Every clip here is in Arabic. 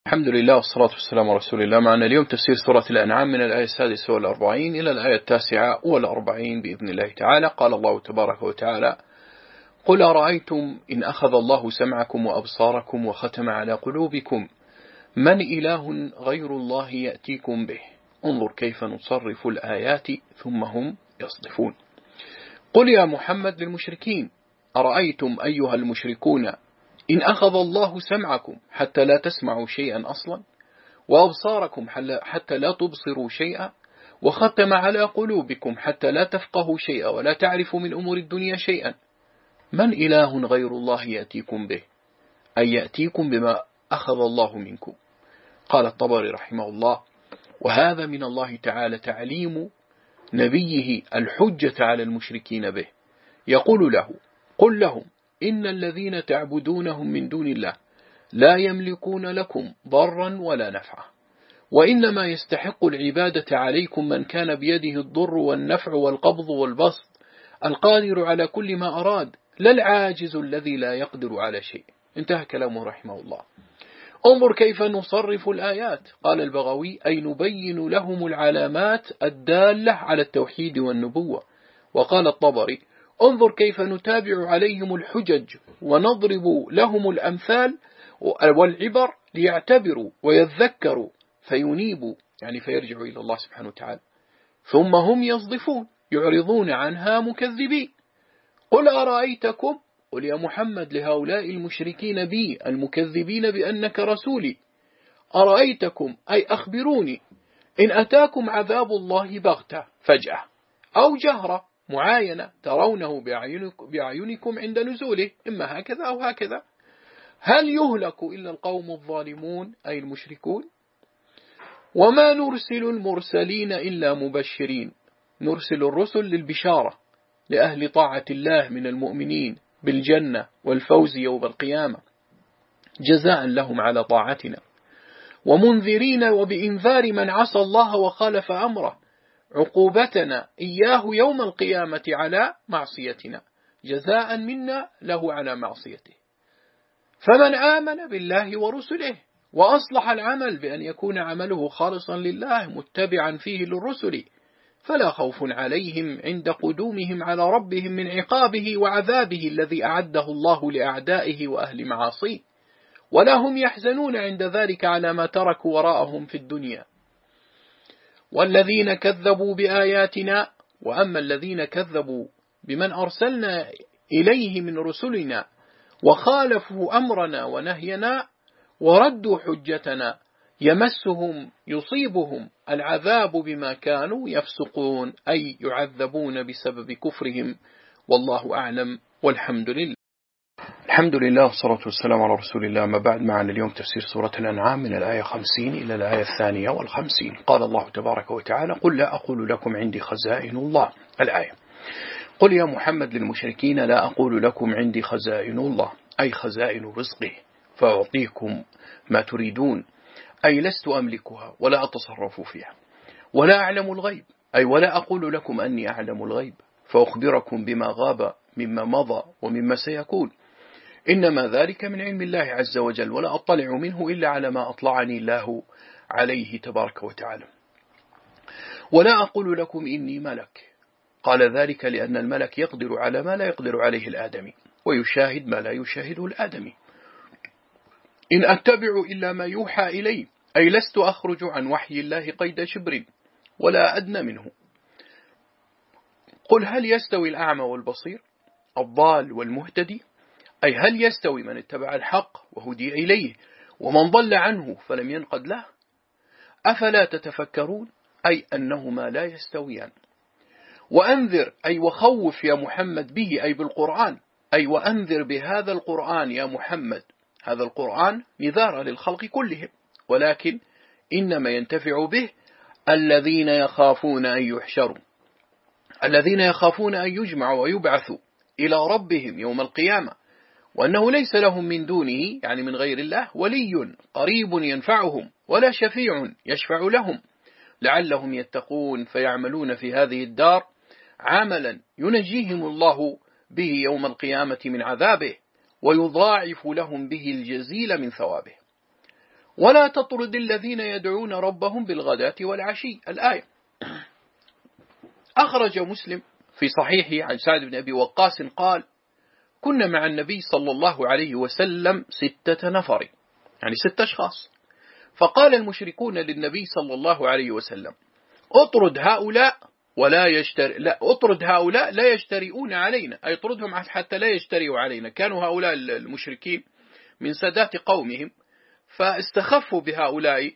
الحمد لله والصلاة والسلام على رسول الله. معنا اليوم تفسير سورة الأنعام من الآية 46 إلى الآية 49 بإذن الله تعالى. قال الله تبارك وتعالى: قل أرأيتم إن أخذ الله سمعكم وأبصاركم وختم على قلوبكم من إله غير الله يأتيكم به انظر كيف نصرف الآيات ثم هم يصدفون. قل يا محمد للمشركين: أرأيتم أيها المشركون إن أخذ الله سمعكم حتى لا تسمعوا شيئا أصلا، وأبصاركم حتى لا تبصروا شيئا، وختم على قلوبكم حتى لا تفقهوا شيئا ولا تعرفوا من أمور الدنيا شيئا، من إله غير الله يأتيكم به، أي يأتيكم بما أخذ الله منكم. قال الطبري رحمه الله: وهذا من الله تعالى تعليم نبيه الحجة على المشركين به، يقول له: قل لهم إن الذين تعبدونهم من دون الله لا يملكون لكم ضرا ولا نفعا، وإنما يستحق العبادة عليكم من كان بيده الضر والنفع والقبض والبسط، القادر على كل ما أراد، لا العاجز الذي لا يقدر على شيء. انتهى كلامه رحمه الله. انظر كيف نصرف الآيات. قال البغوي: أي نبين لهم العلامات الدالة على التوحيد والنبوة. وقال الطبري: انظر كيف نتابع عليهم الحجج ونضرب لهم الأمثال والعبر ليعتبروا ويذكروا فينيبوا، يعني فيرجعوا إلى الله سبحانه وتعالى، ثم هم يصدفون يعرضون عنها مكذبين. قل أرأيتكم، قل يا محمد لهؤلاء المشركين بي المكذبين بأنك رسولي: أرأيتكم أي أخبروني إن أتاكم عذاب الله بغتة فجأة أو جهرة معاينة ترونه بأعينكم عند نزوله، إما هكذا أو هكذا، هل يهلك إلا القوم الظالمون أي المشركون؟ وما نرسل المرسلين إلا مبشرين، نرسل الرسل للبشارة لأهل طاعة الله من المؤمنين بالجنة والفوز يوم القيامة جزاء لهم على طاعتنا، ومنذرين وبإنذار من عصى الله وخالف أمره عقوبتنا إياه يوم القيامة على معصيتنا جزاء منا له على معصيته. فمن آمن بالله ورسله وأصلح العمل بأن يكون عمله خالصا لله متبعا فيه للرسل فلا خوف عليهم عند قدومهم على ربهم من عقابه وعذابه الذي أعده الله لأعدائه وأهل معاصيه، ولا هم يحزنون عند ذلك على ما تركوا وراءهم في الدنيا. والذين كذبوا بآياتنا، وأما الذين كذبوا بمن أرسلنا إليه من رسلنا وخالفوا أمرنا ونهينا وردوا حجتنا يصيبهم العذاب بما كانوا يفسقون، أي يعذبون بسبب كفرهم. والله أعلم والحمد لله. الحمد لله والصلاة والسلام على رسول الله. ما بعد، معنا اليوم تفسير سورة الأنعام من الآية 50 إلى الآية 52. قال الله تبارك وتعالى: قل لا أقول لكم عندي خزائن الله. الآية: قل يا محمد للمشركين: لا أقول لكم عندي خزائن الله، أي خزائن رزقه فأعطيكم ما تريدون، أي لست أملكها ولا أتصرف فيها، ولا أعلم الغيب، أي ولا أقول لكم أني أعلم الغيب فأخبركم بما غاب مما مضى ومما سيكون، إنما ذلك من علم الله عز وجل، ولا أطلع منه إلا على ما أطلعني الله عليه تبارك وتعالى. ولا أقول لكم إني ملك، قال ذلك لأن الملك يقدر على ما لا يقدر عليه الآدمي، ويشاهد ما لا يشاهده الآدمي. إن أتبع إلا ما يوحى إلي، أي لست أخرج عن وحي الله قيد شبر ولا أدنى منه. قل هل يستوي الأعمى والبصير، الضال والمهتدي، أي هل يستوي من اتبع الحق وهدي إليه ومن ضل عنه فلم ينقد له؟ أفلا تتفكرون، أي أنهما لا يستويان. وأنذر، أي وخوف يا محمد به، أي بالقرآن، أي وأنذر بهذا القرآن يا محمد. هذا القرآن نذار للخلق كلهم، ولكن إنما ينتفع به الذين يخافون أن يحشروا، الذين يخافون أن يجمعوا ويبعثوا إلى ربهم يوم القيامة، وأنه ليس لهم من دونه، يعني من غير الله، ولي قريب ينفعهم ولا شفيع يشفع لهم، لعلهم يتقون فيعملون في هذه الدار عملا ينجيهم الله به يوم القيامة من عذابه ويضاعف لهم به الجزيل من ثوابه. ولا تطرد الذين يدعون ربهم بالغداة والعشي. الآية. أخرج مسلم في صحيحه عن سعد بن أبي وقاص قال: كنا مع النبي صلى الله عليه وسلم 6 نفر، يعني 6 أشخاص. فقال المشركون للنبي صلى الله عليه وسلم: اطرد هؤلاء اطرد هؤلاء لا يجترئون علينا، أي اطردهم حتى لا يجترئوا علينا. كانوا هؤلاء المشركين من سادات قومهم، فاستخفوا بهؤلاء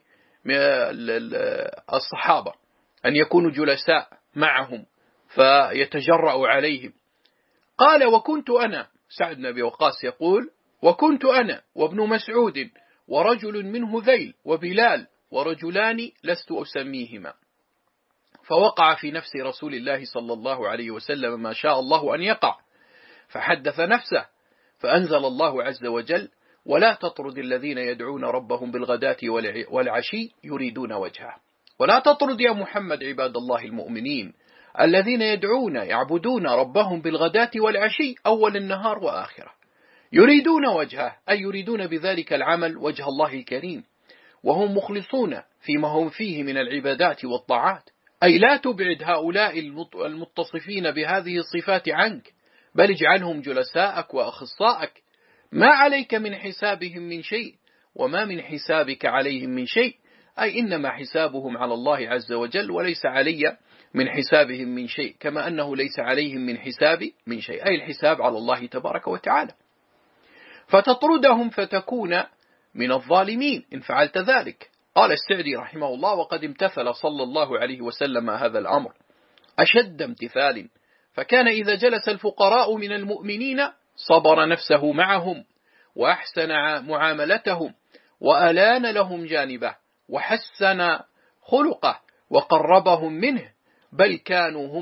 الصحابة أن يكونوا جلساء معهم فيتجرأوا عليهم. قال: وكنت أنا، سعد بن أبي وقاص يقول: وكنت أنا وابن مسعود ورجل منه ذيل وبلال ورجلان لست أسميهما. فوقع في نفس رسول الله صلى الله عليه وسلم ما شاء الله أن يقع، فحدث نفسه، فأنزل الله عز وجل: ولا تطرد الذين يدعون ربهم بالغداة والعشي يريدون وجهه. ولا تطرد يا محمد عباد الله المؤمنين الذين يعبدون ربهم بالغداة والعشي، أول النهار وآخره، يريدون وجهه، أي يريدون بذلك العمل وجه الله الكريم، وهم مخلصون فيما هم فيه من العبادات والطاعات. أي لا تبعد هؤلاء المتصفين بهذه الصفات عنك، بل اجعلهم جلساءك وأخصائك. ما عليك من حسابهم من شيء، وما من حسابك عليهم من شيء، أي إنما حسابهم على الله عز وجل، وليس علي من حسابهم من شيء، كما أنه ليس عليهم من حسابي من شيء، أي الحساب على الله تبارك وتعالى. فتطردهم فتكون من الظالمين إن فعلت ذلك. قال السعدي رحمه الله: وقد امتثل صلى الله عليه وسلم هذا الأمر أشد امتثال، فكان إذا جلس الفقراء من المؤمنين صبر نفسه معهم، وأحسن معاملتهم، وألان لهم جانبه، وحسن خلقه، وقربهم منه، بل كانوا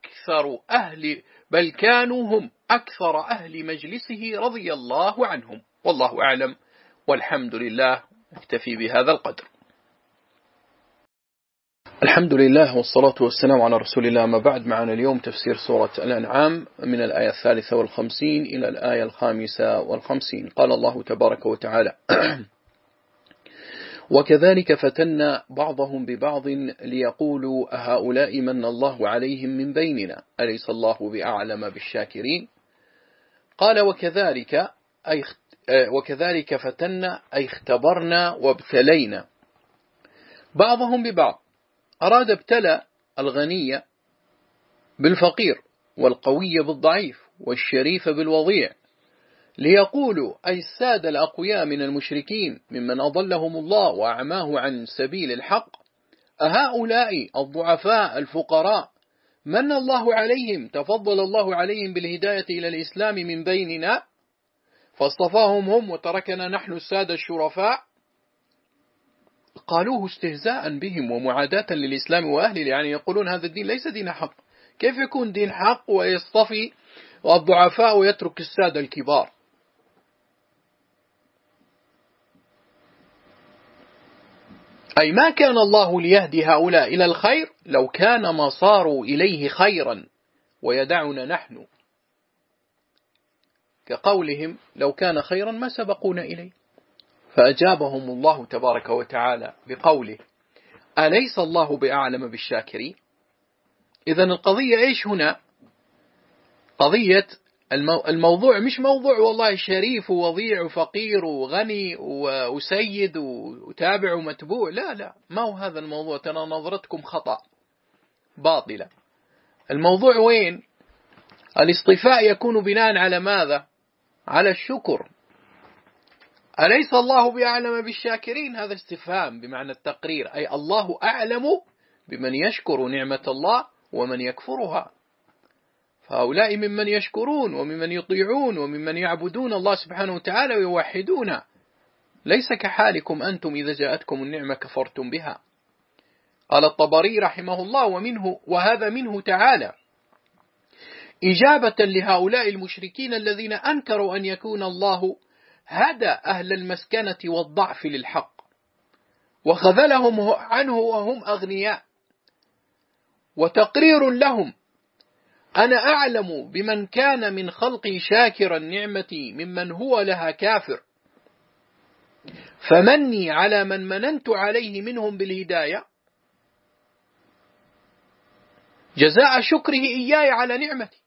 هم أكثر أهل مجلسه رضي الله عنهم. والله أعلم، والحمد لله. نكتفي بهذا القدر. الحمد لله والصلاة والسلام على رسول الله. ما بعد، معنا اليوم تفسير سورة الأنعام من الآية 53 إلى الآية 55. قال الله تبارك وتعالى: وكذلك فتنا بعضهم ببعض ليقولوا أهؤلاء من الله عليهم من بيننا أليس الله بأعلم بالشاكرين. قال: وكذلك فتنا، أي اختبرنا وابتلينا بعضهم ببعض. أراد ابتلى الغني بالفقير، والقوي بالضعيف، والشريف بالوضيع، ليقولوا، أي السادة الأقوياء من المشركين ممن أضلهم الله وأعماه عن سبيل الحق، أهؤلاء الضعفاء الفقراء من الله عليهم، تفضل الله عليهم بالهداية إلى الإسلام من بيننا، فاصطفاهم هم وتركنا نحن السادة الشرفاء. قالوه استهزاء بهم ومعاداة للإسلام وأهله، يعني يقولون هذا الدين ليس دين حق، كيف يكون دين حق ويصطفي الضعفاء ويترك السادة الكبار؟ أي ما كان الله ليهدي هؤلاء إلى الخير لو كان ما صاروا إليه خيرا ويدعنا نحن، كقولهم: لو كان خيرا ما سبقونا إليه. فأجابهم الله تبارك وتعالى بقوله: أليس الله بأعلم بالشاكرين؟ إذن القضية إيش هنا؟ قضية الموضوع مش موضوع والله شريف ووضيع وفقير وغني وسيد وتابع ومتبوع، لا، ما هو هذا الموضوع. ترى نظرتكم خطأ باطلة. الموضوع وين؟ الاصطفاء يكون بناء على ماذا؟ على الشكر. أليس الله بأعلم بالشاكرين؟ هذا استفهام بمعنى التقرير، أي الله أعلم بمن يشكر نعمة الله ومن يكفرها. فهؤلاء ممن يشكرون وممن يطيعون وممن يعبدون الله سبحانه وتعالى ويوحدونه، ليس كحالكم أنتم إذا جاءتكم النعمة كفرتم بها. قال الطبري رحمه الله: وهذا منه تعالى إجابة لهؤلاء المشركين الذين أنكروا أن يكون الله هدى أهل المسكنة والضعف للحق وخذلهم عنه وهم أغنياء، وتقرير لهم: أنا أعلم بمن كان من خلقي شاكرا نعمتي ممن هو لها كافر. فمني على من مننت عليه منهم بالهداية جزاء شكره إياي على نعمتي،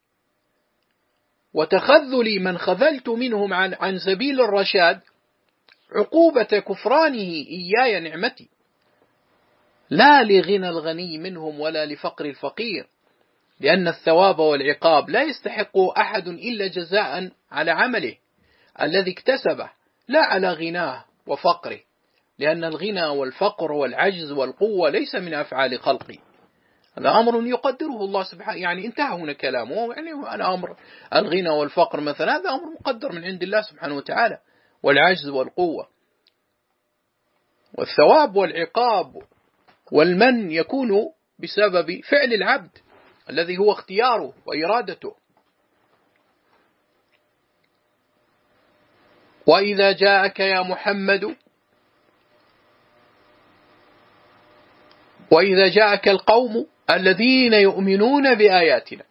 وتخذلي من خذلت منهم عن سبيل الرشاد عقوبة كفرانه إياي نعمتي، لا لغنى الغني منهم ولا لفقر الفقير، لأن الثواب والعقاب لا يستحق أحد إلا جزاء على عمله الذي اكتسبه، لا على غناه وفقره، لأن الغنى والفقر والعجز والقوة ليس من أفعال خلقي، هذا أمر يقدره الله سبحانه. يعني انتهى هنا كلامه، يعني أنا أمر الغنى والفقر مثلا هذا أمر مقدر من عند الله سبحانه وتعالى، والعجز والقوة، والثواب والعقاب والمن يكون بسبب فعل العبد الذي هو اختياره وإرادته. وإذا جاءك يا محمد، وإذا جاءك القوم الذين يؤمنون بآياتنا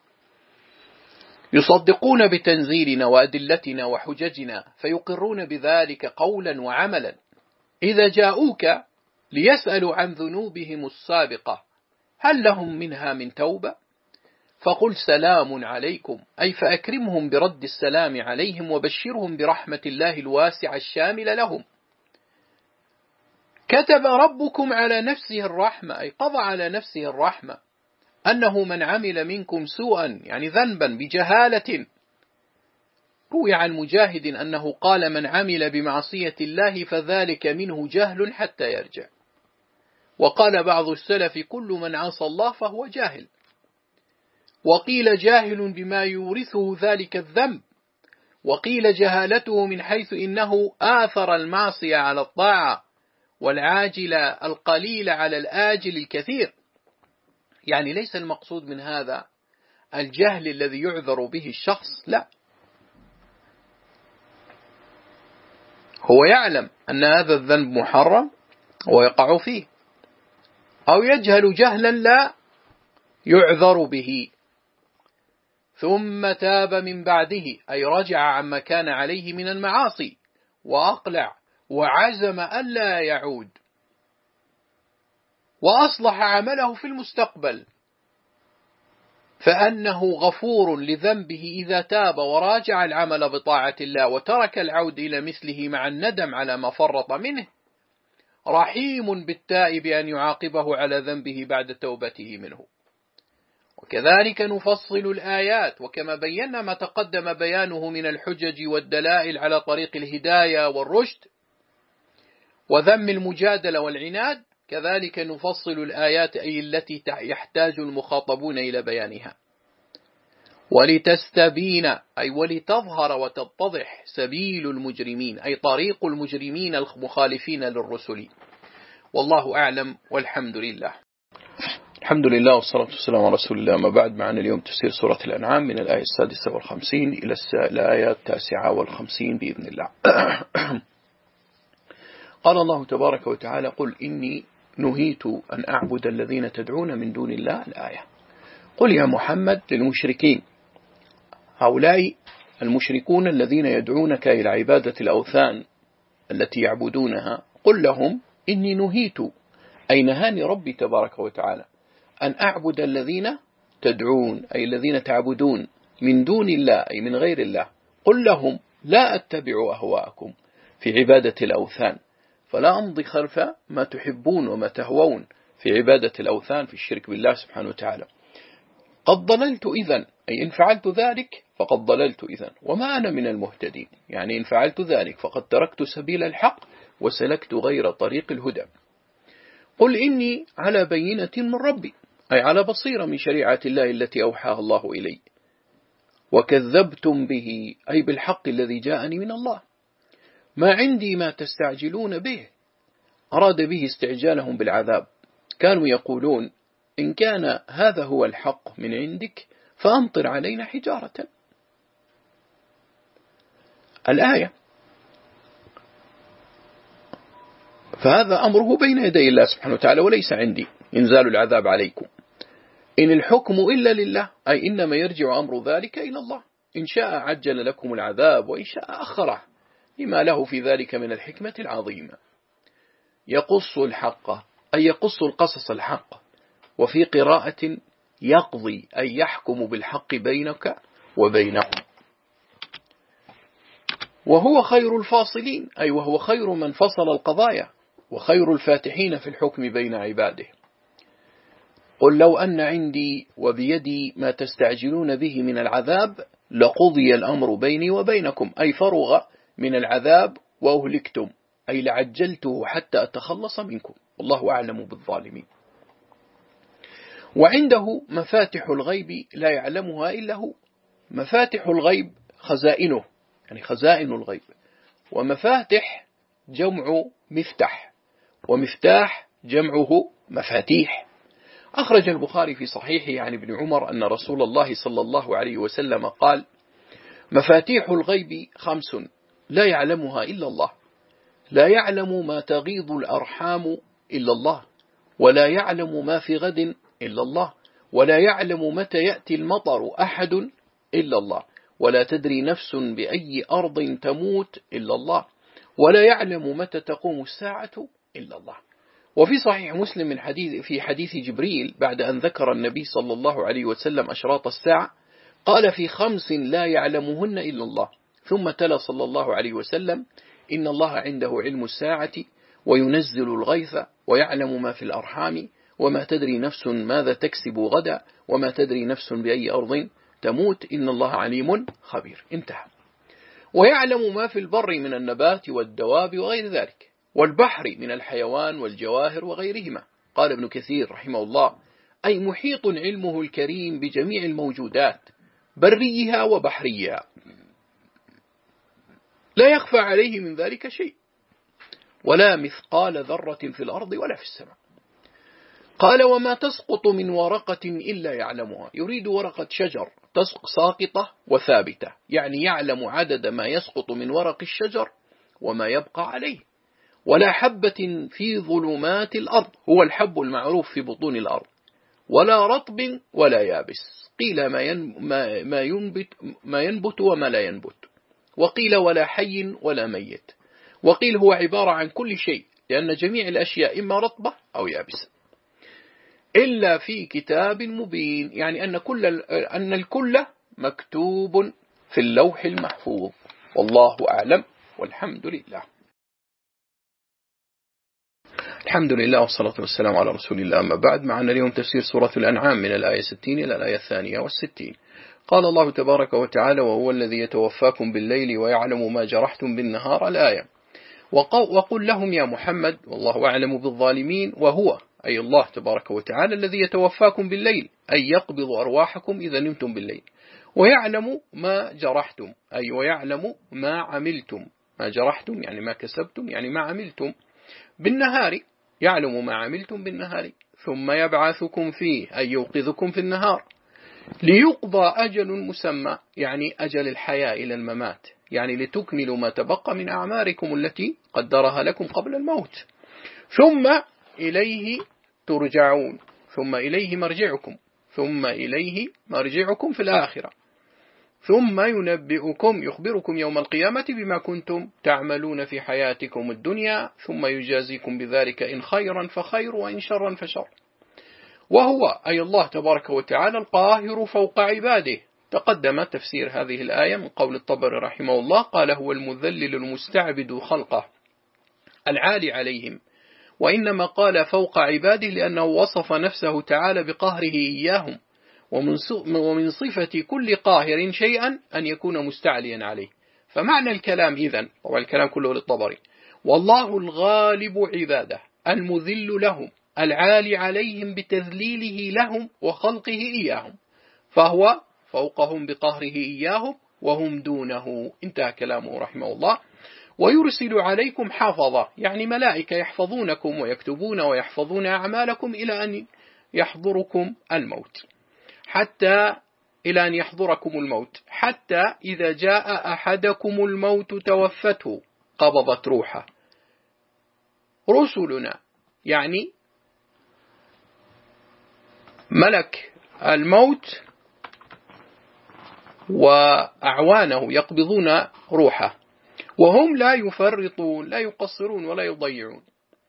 يصدقون بتنزيلنا وأدلتنا وحججنا فيقرون بذلك قولا وعملا، إذا جاءوك ليسألوا عن ذنوبهم السابقة هل لهم منها من توبة فقل سلام عليكم، أي فأكرمهم برد السلام عليهم وبشرهم برحمة الله الواسعة الشاملة لهم. كتب ربكم على نفسه الرحمة، أي قضى على نفسه الرحمة، أنه من عمل منكم سوءا يعني ذنبا بجهالة، روي عن مجاهد أنه قال من عمل بمعصية الله فذلك منه جهل حتى يرجع، وقال بعض السلف كل من عصى الله فهو جاهل، وقيل جاهل بما يورثه ذلك الذنب، وقيل جهالته من حيث إنه آثر المعصية على الطاعة والعاجل القليل على الآجل الكثير. يعني ليس المقصود من هذا الجهل الذي يعذر به الشخص، لا، هو يعلم أن هذا الذنب محرم ويقع فيه، أو يجهل جهلا لا يعذر به، ثم تاب من بعده أي رجع عما كان عليه من المعاصي وأقلع وعزم ألا يعود، وأصلح عمله في المستقبل، فأنه غفور لذنبه إذا تاب وراجع العمل بطاعة الله وترك العود إلى مثله مع الندم على ما فرط منه، رحيم بالتائب أن يعاقبه على ذنبه بعد توبته منه. وكذلك نفصل الآيات، وكما بينا ما تقدم بيانه من الحجج والدلائل على طريق الهداية والرشد وذم المجادلة والعناد، كذلك نفصل الآيات أي التي يحتاج المخاطبون إلى بيانها، ولتستبين أي ولتظهر وتتضح سبيل المجرمين أي طريق المجرمين المخالفين للرسل. والله أعلم والحمد لله. الحمد لله والصلاة والسلام على رسول الله. ما بعد، معنا اليوم تفسير سورة الأنعام من الآية 56 إلى الآية 59 بإذن الله. قال الله تبارك وتعالى: قل إني نهيت أن أعبد الذين تدعون من دون الله. الآية: قل يا محمد للمشركين، هؤلاء المشركون الذين يدعونك إلى عبادة الأوثان التي يعبدونها، قل لهم إني نهيت أي نهاني ربي تبارك وتعالى أن أعبد الذين تدعون أي الذين تعبدون من دون الله أي من غير الله. قل لهم لا أتبع أهواءكم في عبادة الأوثان، فلا أمضي خلف ما تحبون وما تهوون في عبادة الأوثان، في الشرك بالله سبحانه وتعالى. قد ضللت إذن أي إن فعلت ذلك فقد ضللت إذن وما أنا من المهتدين، يعني إن فعلت ذلك فقد تركت سبيل الحق وسلكت غير طريق الهدى. قل إني على بينة من ربي أي على بصيرة من شريعة الله التي أوحاها الله إلي، وكذبتم به أي بالحق الذي جاءني من الله، ما عندي ما تستعجلون به. أراد به استعجالهم بالعذاب، كانوا يقولون إن كان هذا هو الحق من عندك فأمطر علينا حجارة. الآية، فهذا أمره بين يدي الله سبحانه وتعالى وليس عندي إنزال العذاب عليكم. إن الحكم إلا لله أي إنما يرجع أمر ذلك إلى الله، إن شاء عجل لكم العذاب وإن شاء أخره، لما له في ذلك من الحكمة العظيمة. يقص الحق أي يقص القصص الحق، وفي قراءة يقضي أي يحكم بالحق بينك وبينهم، وهو خير الفاصلين أي وهو خير من فصل القضايا، وخير الفاتحين في الحكم بين عباده. قل لو أن عندي وبيدي ما تستعجلون به من العذاب لقضي الأمر بيني وبينكم، أي فرغ من العذاب وأهلكتم، أي لعجلته حتى أتخلص منكم، والله أعلم بالظالمين. وعنده مفاتح الغيب لا يعلمها إلا هو. مفاتح الغيب خزائنه، يعني خزائن الغيب، ومفاتح جمع مفتاح، ومفتاح جمعه مفاتيح. أخرج البخاري في صحيحه عن ابن عمر أن رسول الله صلى الله عليه وسلم قال: مفاتيح الغيب 5 لا يعلمها إلا الله، لا يعلم ما تغيض الأرحام إلا الله، ولا يعلم ما في غد إلا الله، ولا يعلم متى يأتي المطر أحد إلا الله، ولا تدري نفس بأي أرض تموت إلا الله، ولا يعلم متى تقوم الساعة إلا الله. وفي صحيح مسلم من في حديث جبريل بعد أن ذكر النبي صلى الله عليه وسلم أشراط الساعة قال: في 5 لا يعلمهن إلا الله، ثم تلا صلى الله عليه وسلم: إن الله عنده علم الساعة وينزل الغيث ويعلم ما في الأرحام وما تدري نفس ماذا تكسب غدا وما تدري نفس بأي أرض تموت إن الله عليم خبير. انتهى. ويعلم ما في البر من النبات والدواب وغير ذلك، والبحر من الحيوان والجواهر وغيرهما. قال ابن كثير رحمه الله: أي محيط علمه الكريم بجميع الموجودات بريها وبحريها، لا يخفى عليه من ذلك شيء، ولا مثقال ذرة في الأرض ولا في السماء. قال: وما تسقط من ورقة إلا يعلمها. يريد ورقة شجر ساقطة وثابتة، يعني يعلم عدد ما يسقط من ورق الشجر وما يبقى عليه. ولا حبة في ظلمات الأرض، هو الحب المعروف في بطون الأرض، ولا رطب ولا يابس. قيل ما ينبت وما لا ينبت، وقيل ولا حي ولا ميت، وقيل هو عبارة عن كل شيء، لأن جميع الأشياء إما رطبة أو يابسة، إلا في كتاب مبين، يعني أن الكل مكتوب في اللوح المحفوظ. والله أعلم، والحمد لله. الحمد لله والصلاة والسلام على رسول الله. أما بعد، معنا اليوم تفسير سورة الأنعام من الآية 60 إلى الآية 62. قال الله تبارك وتعالى: وهو الذي يتوفاكم بالليل ويعلم ما جرحتم بالنهار. الآية. وقل لهم يا محمد والله أعلم بالظالمين. وهو أي الله تبارك وتعالى الذي يتوفاكم بالليل، أي يقبض أرواحكم إذا نمتم بالليل، ويعلم ما جرحتم أي ويعلم ما عملتم. ما جرحتم يعني ما كسبتم، يعني ما عملتم. بالنهار يعلم ما عملتم بالنهار، ثم يبعثكم فيه أي يوقظكم في النهار، ليقضى أجل مسمى، يعني أجل الحياة إلى الممات، يعني لتكملوا ما تبقى من أعماركم التي قدرها لكم قبل الموت، ثم إليه ترجعون، ثم إليه مرجعكم، ثم إليه مرجعكم في الآخرة، ثم يخبركم يوم القيامة بما كنتم تعملون في حياتكم الدنيا، ثم يجازيكم بذلك إن خيرا فخير وإن شرا فشر. وهو أي الله تبارك وتعالى القاهر فوق عباده. تقدم تفسير هذه الآية من قول الطبري رحمه الله، قال: هو المذلل المستعبد خلقه العالي عليهم، وإنما قال فوق عباده لأنه وصف نفسه تعالى بقهره إياهم، ومن صفة كل قاهر شيئا أن يكون مستعليا عليه. فمعنى الكلام إذن، طبعا الكلام كله للطبري: والله الغالب عباده المذل لهم العالي عليهم بتذليله لهم وخلقه إياهم، فهو فوقهم بقهره إياهم وهم دونه. انتهى كلامه رحمه الله. ويرسل عليكم حافظة، يعني ملائكة يحفظونكم ويكتبون ويحفظون أعمالكم إلى أن يحضركم الموت، إلى أن يحضركم الموت، حتى إذا جاء أحدكم الموت توفته قبضت روحه رسلنا، يعني ملك الموت وأعوانه يقبضون روحه، وهم لا يفرطون، لا يقصرون ولا يضيعون.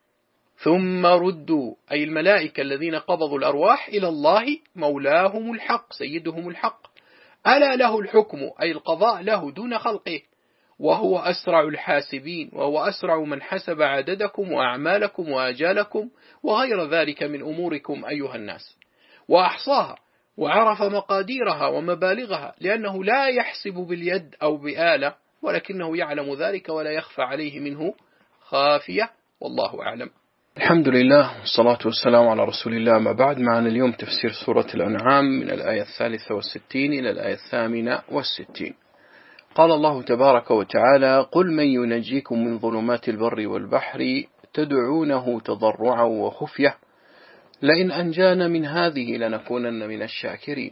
ثم ردوا، أي الملائكة الذين قبضوا الأرواح، إلى الله مولاهم الحق سيدهم الحق، ألا له الحكم، أي القضاء له دون خلقه، وهو أسرع الحاسبين، وهو أسرع من حسب عددكم وأعمالكم وآجالكم وغير ذلك من أموركم أيها الناس، وأحصاها وعرف مقاديرها ومبالغها، لأنه لا يحسب باليد أو بآلة، ولكنه يعلم ذلك ولا يخفى عليه منه خافية، والله أعلم. الحمد لله والصلاة والسلام على رسول الله، ما بعد. معنا اليوم تفسير سورة الأنعام من الآية 63 إلى الآية 68. قال الله تبارك وتعالى: قل من ينجيكم من ظلمات البر والبحر تدعونه تضرعا وخفية لئن أنجانا من هذه لنكونن من الشاكرين.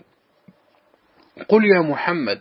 قل يا محمد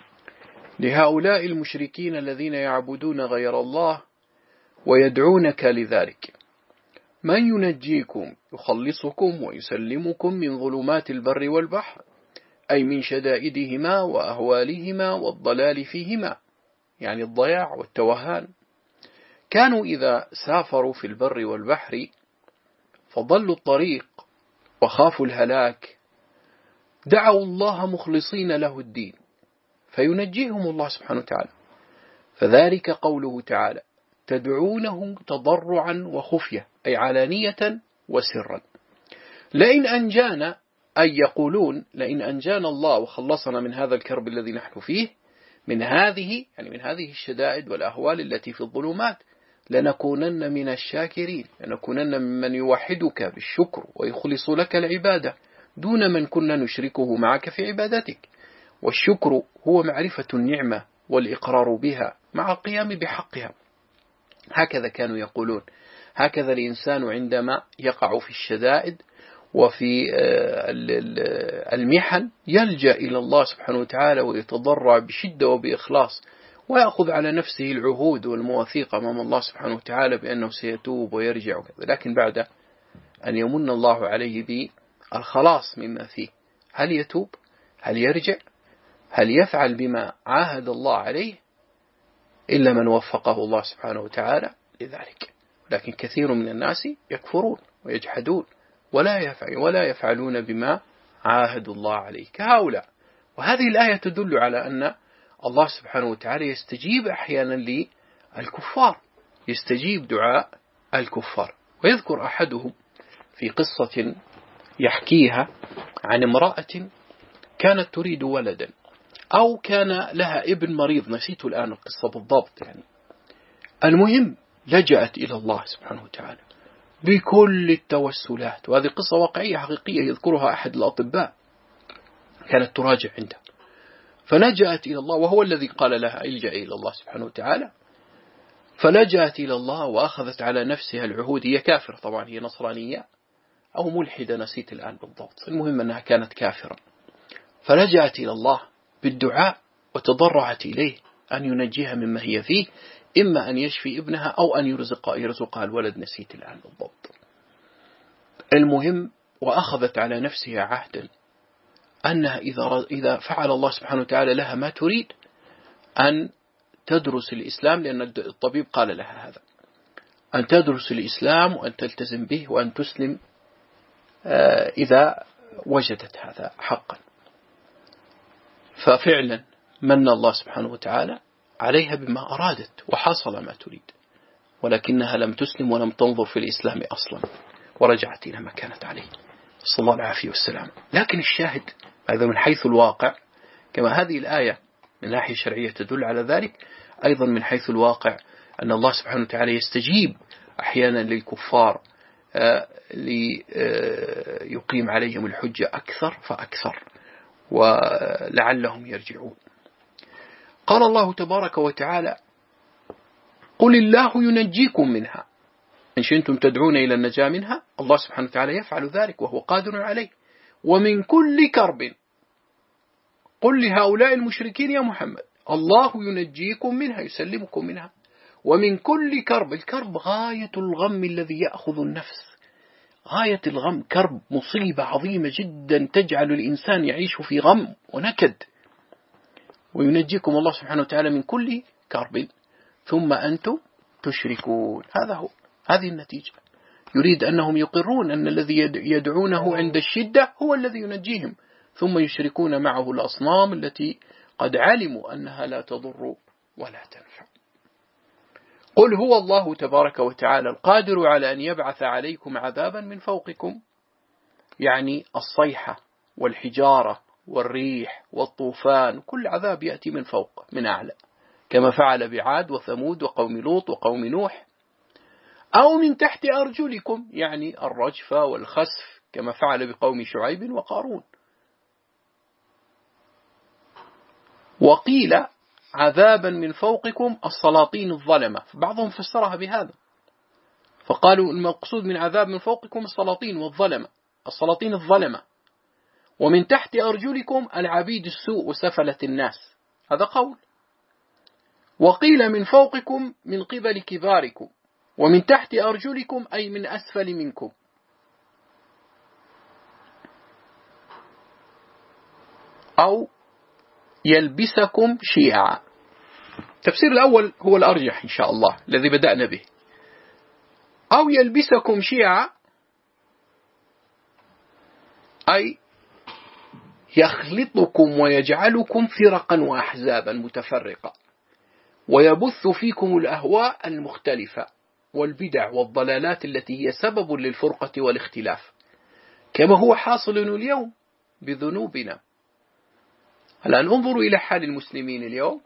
لهؤلاء المشركين الذين يعبدون غير الله ويدعونك لذلك: من ينجيكم يخلصكم ويسلمكم من ظلمات البر والبحر، أي من شدائدهما وأهوالهما والضلال فيهما، يعني الضياع والتوهان. كانوا إذا سافروا في البر والبحر فضلوا الطريق وخافوا الهلاك دعوا الله مخلصين له الدين فينجيهم الله سبحانه وتعالى. فذلك قوله تعالى: تدعونهم تضرعا وخفية، أي علانية وسرا. لئن أنجانا، أي يقولون لئن أنجانا الله وخلصنا من هذا الكرب الذي نحن فيه، من هذه يعني من هذه الشدائد والأهوال التي في الظلمات، لنكونن من الشاكرين، لنكونن ممن يوحدك بالشكر ويخلص لك العبادة دون من كنا نشركه معك في عبادتك. والشكر هو معرفة النعمة والإقرار بها مع القيام بحقها. هكذا كانوا يقولون. هكذا الإنسان عندما يقع في الشدائد وفي المحن يلجأ إلى الله سبحانه وتعالى ويتضرع بشدة وبإخلاص، ويأخذ على نفسه العهود والمواثيق أمام الله سبحانه وتعالى بأنه سيتوب ويرجع وكذا. لكن بعد أن يمن الله عليه بالخلاص مما فيه، هل يتوب؟ هل يرجع؟ هل يفعل بما عاهد الله عليه؟ إلا من وفقه الله سبحانه وتعالى لذلك. لكن كثير من الناس يكفرون ويجحدون ولا يفعلون بما عاهد الله عليه كهؤلاء. وهذه الآية تدل على أن الله سبحانه وتعالى يستجيب أحيانا للكفار، يستجيب دعاء الكفار. ويذكر أحدهم في قصة يحكيها عن امرأة كانت تريد ولدا، أو كان لها ابن مريض، نسيت الآن القصة بالضبط يعني. المهم لجأت إلى الله سبحانه وتعالى بكل التوسلات، وهذه قصة واقعية حقيقية يذكرها أحد الأطباء كانت تراجع عنده. فلجأت إلى الله، وهو الذي قال لها الجأ إلى الله سبحانه وتعالى. فلجأت إلى الله وأخذت على نفسها العهود. هي كافرة طبعا، هي نصرانية أو ملحدة، نسيت الآن بالضبط، المهم أنها كانت كافرة. فلجأت إلى الله بالدعاء وتضرعت إليه أن ينجيها مما هي فيه، إما أن يشفي ابنها أو أن يرزقها الولد، نسيت الآن بالضبط. المهم وأخذت على نفسها عهدا أنها إذا فعل الله سبحانه وتعالى لها ما تريد أن تدرس الإسلام، لأن الطبيب قال لها هذا، أن تدرس الإسلام وأن تلتزم به وأن تسلم إذا وجدت هذا حقا. ففعلا من الله سبحانه وتعالى عليها بما أرادت وحصل ما تريد، ولكنها لم تسلم ولم تنظر في الإسلام أصلا، ورجعت إلى ما كانت عليه، صلى الله العافية والسلام. لكن الشاهد هذا من حيث الواقع، كما هذه الآية من ناحية شرعية تدل على ذلك، أيضا من حيث الواقع أن الله سبحانه وتعالى يستجيب أحيانا للكفار ليقيم عليهم الحجة أكثر فأكثر ولعلهم يرجعون. قال الله تبارك وتعالى: قل الله ينجيكم منها إن شئتم تدعون إلى النجاة منها. الله سبحانه وتعالى يفعل ذلك وهو قادر عليه. ومن كل كرب، قل لهؤلاء المشركين يا محمد: الله ينجيكم منها، يسلمكم منها. ومن كل كرب، الكرب غاية الغم الذي يأخذ النفس، غاية الغم، كرب مصيبة عظيمة جدا تجعل الإنسان يعيش في غم ونكد. وينجيكم الله سبحانه وتعالى من كل كرب. ثم أنتم تشركون. هذا هو، هذه النتيجة. يريد أنهم يقرون أن الذي يدعونه عند الشدة هو الذي ينجيهم، ثم يشركون معه الأصنام التي قد علموا أنها لا تضر ولا تنفع. قل هو الله تبارك وتعالى القادر على أن يبعث عليكم عذابا من فوقكم، يعني الصيحة والحجارة والريح والطوفان، كل عذاب يأتي من فوق من أعلى، كما فعل بعاد وثمود وقوم لوط وقوم نوح، أو من تحت أرجلكم، يعني الرجف والخسف، كما فعل بقوم شعيب وقارون. وقيل عذابا من فوقكم السلاطين الظلمة، بعضهم فسرها بهذا، فقالوا المقصود من عذاب من فوقكم السلاطين والظلمة، السلاطين الظلمة، ومن تحت أرجلكم العبيد السوء وسفلة الناس، هذا قول. وقيل من فوقكم من قبل كباركم، ومن تحت أرجلكم أي من أسفل منكم. أو يلبسكم شيعا. التفسير الأول هو الأرجح إن شاء الله الذي بدأنا به. أو يلبسكم شيعا أي يخلطكم ويجعلكم فرقا وأحزابا متفرقة، ويبث فيكم الأهواء المختلفة والبدع والضلالات التي هي سبب للفرقة والاختلاف، كما هو حاصل اليوم بذنوبنا. الآن انظروا إلى حال المسلمين اليوم،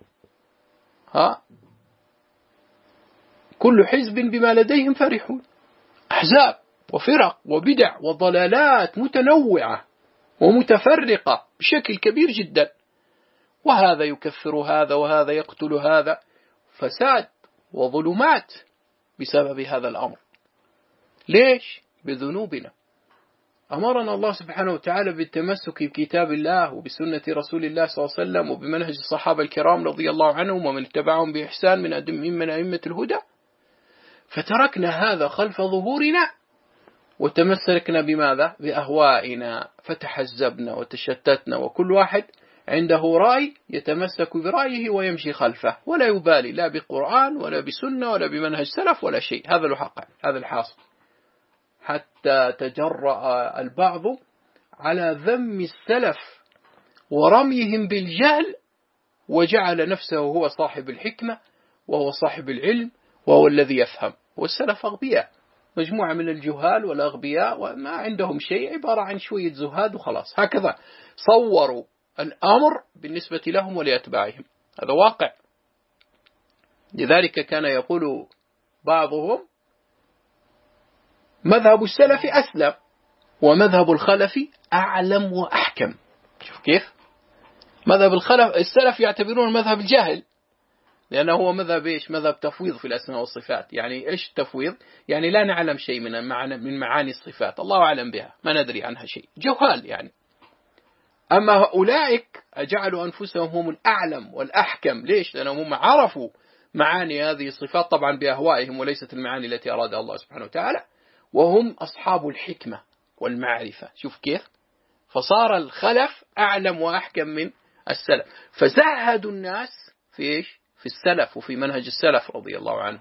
كل حزب بما لديهم فرحون، أحزاب وفرق وبدع وضلالات متنوعة ومتفرقة بشكل كبير جدا، وهذا يكفر هذا وهذا يقتل هذا، فساد وظلمات بسبب هذا الأمر. ليش؟ بذنوبنا. أمرنا الله سبحانه وتعالى بالتمسك بكتاب الله وبسنة رسول الله صلى الله عليه وسلم وبمنهج الصحابة الكرام رضي الله عنهم ومن اتبعهم بإحسان من أئمة الهدى، فتركنا هذا خلف ظهورنا وتمسكنا بماذا؟ بأهوائنا، فتحزبنا وتشتتنا، وكل واحد عنده رأي يتمسك برأيه ويمشي خلفه، ولا يبالي لا بقرآن ولا بسنة ولا بمنهج سلف ولا شيء. هذا الحق، هذا الحاصل، حتى تجرأ البعض على ذم السلف ورميهم بالجهل، وجعل نفسه هو صاحب الحكمة وهو صاحب العلم وهو الذي يفهم، والسلف أغبياء، مجموعة من الجهال والأغبياء وما عندهم شيء، عبارة عن شوية زهاد وخلاص. هكذا صوروا الأمر بالنسبة لهم ولأتباعهم، هذا واقع. لذلك كان يقول بعضهم مذهب السلف أسلم ومذهب الخلف أعلم وأحكم. شوف كيف؟ مذهب السلف يعتبرون مذهب الجاهل، لأنه هو مذهب إيش؟ مذهب تفويض في الأسماء والصفات. يعني إيش تفويض؟ يعني لا نعلم شيء من معاني الصفات، الله أعلم بها، ما ندري عنها شيء، جهال يعني. أما أولئك جعلوا أنفسهم هم الأعلم والأحكم. ليش؟ لأنهم هم عرفوا معاني هذه الصفات طبعا بأهوائهم وليست المعاني التي أرادها الله سبحانه وتعالى، وهم أصحاب الحكمة والمعرفة. شوف كيف؟ فصار الخلف أعلم وأحكم من السلف، فزهدوا الناس في إيش؟ في السلف وفي منهج السلف رضي الله عنه.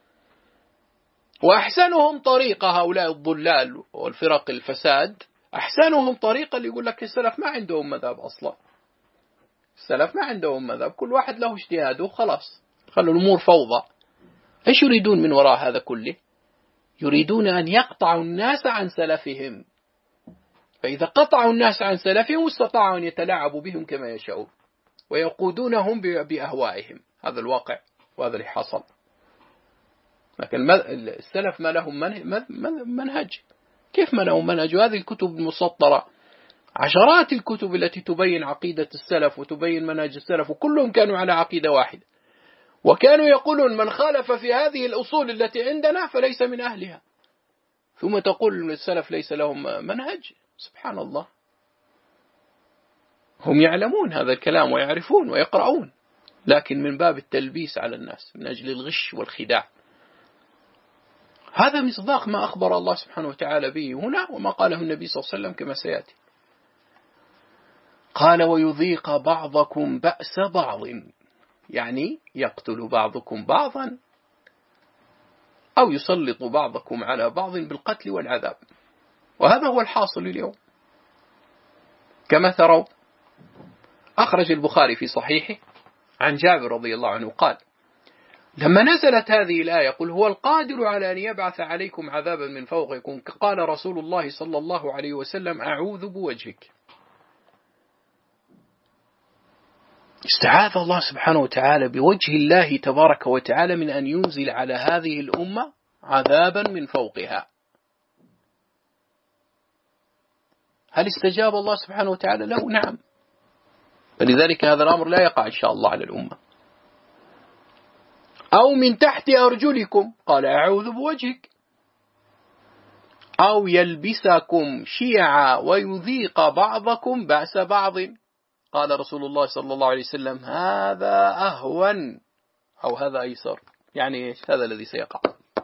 وأحسنهم طريقة هؤلاء الضلال والفرق الفساد، أحسنهم طريقة اللي يقول لك السلف ما عندهم مذهب أصلا، السلف ما عندهم مذهب، كل واحد له اجتهاده وخلاص، خلوا الأمور فوضى. إيش يريدون من وراء هذا كله؟ يريدون أن يقطعوا الناس عن سلفهم، فإذا قطعوا الناس عن سلفهم استطاعوا أن يتلاعبوا بهم كما يشاءون ويقودونهم بأهوائهم. هذا الواقع وهذا اللي حصل. لكن السلف ما لهم منهج. كيف ما لهم منهج؟ وهذه الكتب المسطرة، عشرات الكتب التي تبين عقيدة السلف وتبين منهج السلف، وكلهم كانوا على عقيدة واحدة، وكانوا يقولون من خالف في هذه الأصول التي عندنا فليس من أهلها، ثم تقول السلف ليس لهم منهج. سبحان الله، هم يعلمون هذا الكلام ويعرفون ويقرؤون، لكن من باب التلبيس على الناس من أجل الغش والخداع. هذا مصداق ما أخبر الله سبحانه وتعالى به هنا وما قاله النبي صلى الله عليه وسلم كما سيأتي. قال ويذيق بعضكم بأس بعض. يعني يقتل بعضكم بعضا أو يسلط بعضكم على بعض بالقتل والعذاب. وهذا هو الحاصل اليوم. كما ترون أخرج البخاري في صحيحه عن جابر رضي الله عنه قال: لما نزلت هذه الآية: قل هو القادر على أن يبعث عليكم عذابا من فوقكم، قال رسول الله صلى الله عليه وسلم: أعوذ بوجهك. استعاذ الله سبحانه وتعالى بوجه الله تبارك وتعالى من أن ينزل على هذه الأمة عذابا من فوقها. هل استجاب الله سبحانه وتعالى له؟ نعم. فلذلك هذا الأمر لا يقع إن شاء الله على الأمة. أو من تحت أرجلكم، قال: أعوذ بوجهك. أو يلبسكم شيعا ويذيق بعضكم بأس بعض، قال رسول الله صلى الله عليه وسلم: هذا أهون أو هذا أيسر. يعني إيش؟ هذا الذي سيقع،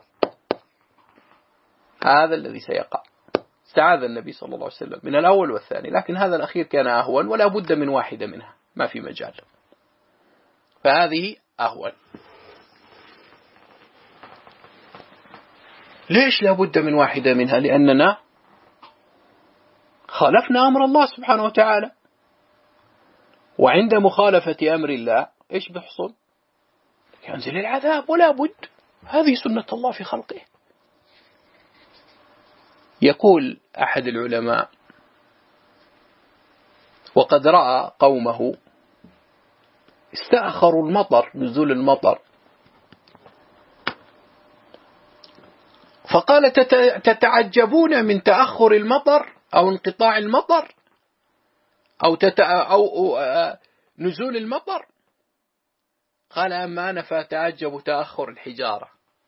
هذا الذي سيقع. استعاذ النبي صلى الله عليه وسلم من الأول والثاني، لكن هذا الأخير كان أهون، ولا بد من واحدة منها، ما في مجال. فهذه أهون. ليش لا بد من واحدة منها؟ لأننا خالفنا أمر الله سبحانه وتعالى، وعند مخالفة أمر الله إيش بيحصل؟ ينزل العذاب، ولا بد. هذه سنة الله في خلقه. يقول أحد العلماء: وقد رأى قومه استأخروا المطر، نزول المطر، فقال: تتعجبون من تأخر المطر أو انقطاع المطر أو نزول المطر؟ قال: أما أنا فأتعجب تأخر الحجارة.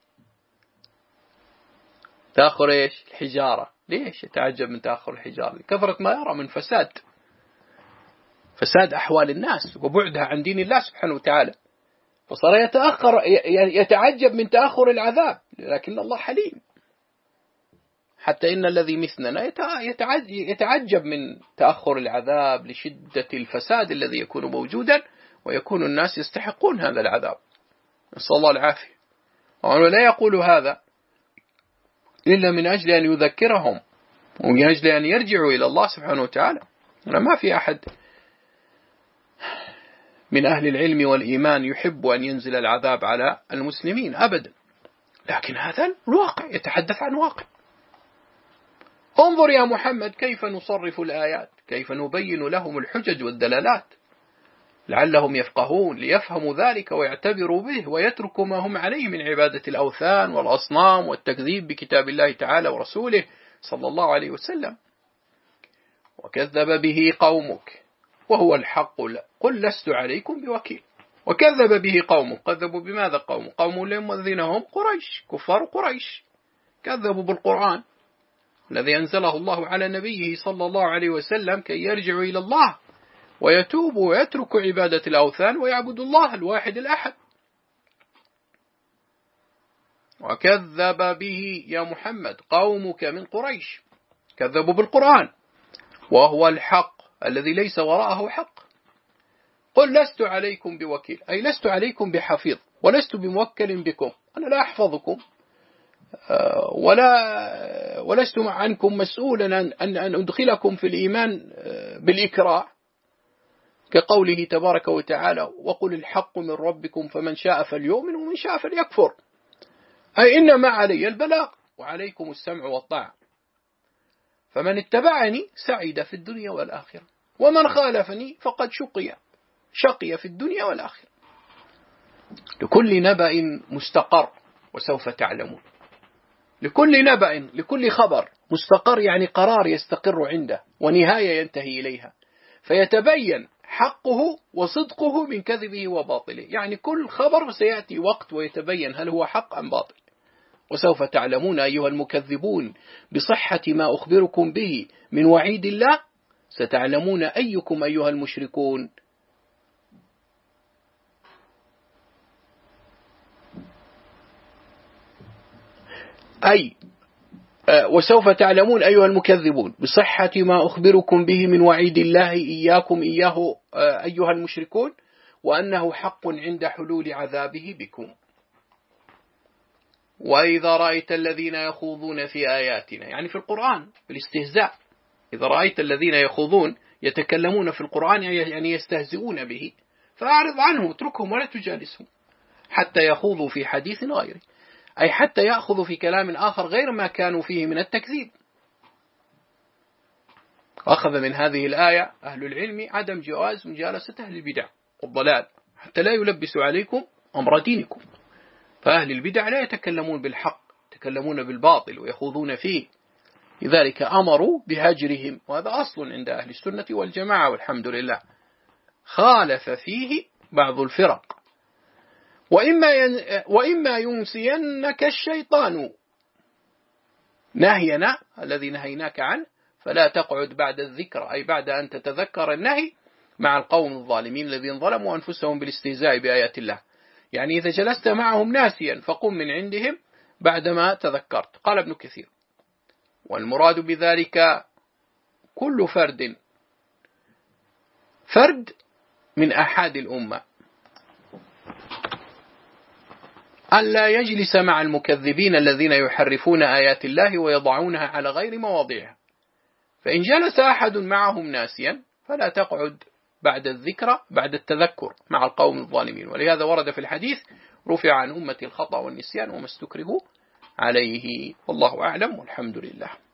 تأخر إيش؟ الحجارة. ليش يتعجب من تأخر الحجارة؟ كثرة ما يرى من فساد أحوال الناس وبعدها عن دين الله سبحانه وتعالى، فصار يتعجب من تأخر العذاب. لكن الله حليم، حتى إن الذي مثلنا يتعجب من تأخر العذاب لشدة الفساد الذي يكون موجودا، ويكون الناس يستحقون هذا العذاب، نسأل الله العافية. ولا يقول هذا إلا من أجل أن يذكرهم ومن أجل أن يرجعوا إلى الله سبحانه وتعالى. ما في أحد من أهل العلم والإيمان يحب أن ينزل العذاب على المسلمين أبدا، لكن هذا الواقع، يتحدث عن واقع. انظر يا محمد كيف نصرف الآيات، كيف نبين لهم الحجج والدلالات لعلهم يفقهون، ليفهموا ذلك ويعتبروا به ويتركوا ما هم عليه من عبادة الأوثان والأصنام والتكذيب بكتاب الله تعالى ورسوله صلى الله عليه وسلم. وكذب به قومك وهو الحق قل لست عليكم بوكيل. وكذب به قومك، كذبوا بماذا؟ قوم الذين هم قريش، كفار قريش، كذبوا بالقرآن الذي أنزله الله على نبيه صلى الله عليه وسلم كي يرجعوا إلى الله ويتوبوا ويتركوا عبادة الأوثان ويعبدوا الله الواحد الأحد. وكذب به يا محمد قومك من قريش، كذبوا بالقرآن وهو الحق الذي ليس وراءه حق. قل لست عليكم بوكيل، أي لست عليكم بحفيظ، ولست بموكل بكم، أنا لا أحفظكم ولست عنكم مسؤولا أن أدخلكم في الإيمان بالإكراه، كقوله تبارك وتعالى: وقل الحق من ربكم فمن شاء فليؤمن ومن شاء فليكفر. أي إنما علي البلاغ وعليكم السمع والطاعة، فمن اتبعني سعيد في الدنيا والآخرة، ومن خالفني فقد شقي في الدنيا والآخرة. لكل نبأ مستقر وسوف تعلمون. لكل نبأ، لكل خبر مستقر، يعني قرار يستقر عنده ونهاية ينتهي إليها، فيتبين حقه وصدقه من كذبه وباطله. يعني كل خبر سيأتي وقت ويتبين هل هو حق أم باطل. وسوف تعلمون أيها المكذبون بصحة ما أخبركم به من وعيد الله، ستعلمون أيكم أيها المشركون. أي وسوف تعلمون أيها المكذبون بصحة ما أخبركم به من وعيد الله إياكم إياه أيها المشركون، وأنه حق عند حلول عذابه بكم. وإذا رأيت الذين يخوضون في آياتنا، يعني في القرآن بالاستهزاء، إذا رأيت الذين يخوضون يتكلمون في القرآن يعني يستهزئون به، فأعرض عنهم، اتركهم ولا تجالسهم حتى يخوضوا في حديث غيره، أي حتى يأخذوا في كلام آخر غير ما كانوا فيه من التكذيب. أخذ من هذه الآية أهل العلم عدم جواز مجالسة أهل البدع والضلال حتى لا يلبسوا عليكم أمر دينكم. فأهل البدع لا يتكلمون بالحق، يتكلمون بالباطل ويخوضون فيه، لذلك أمروا بهجرهم، وهذا أصل عند أهل السنة والجماعة والحمد لله. خالف فيه بعض الفرق. وإما ينسينك الشيطان، نهينا الذي نهيناك عنه، فلا تقعد بعد الذكر، أي بعد أن تتذكر النهي، مع القوم الظالمين الذين ظلموا أنفسهم بالاستهزاء بآيات الله. يعني إذا جلست معهم ناسيا فقم من عندهم بعدما تذكرت. قال ابن كثير: والمراد بذلك كل فرد من أحد الأمة ألا يجلس مع المكذبين الذين يحرفون آيات الله ويضعونها على غير مواضعها. فإن جلس أحد معهم ناسيا فلا تقعد بعد التذكر مع القوم الظالمين. ولهذا ورد في الحديث: رفع عن أمة الخطأ والنسيان وما استكرهوا عليه. والله أعلم والحمد لله.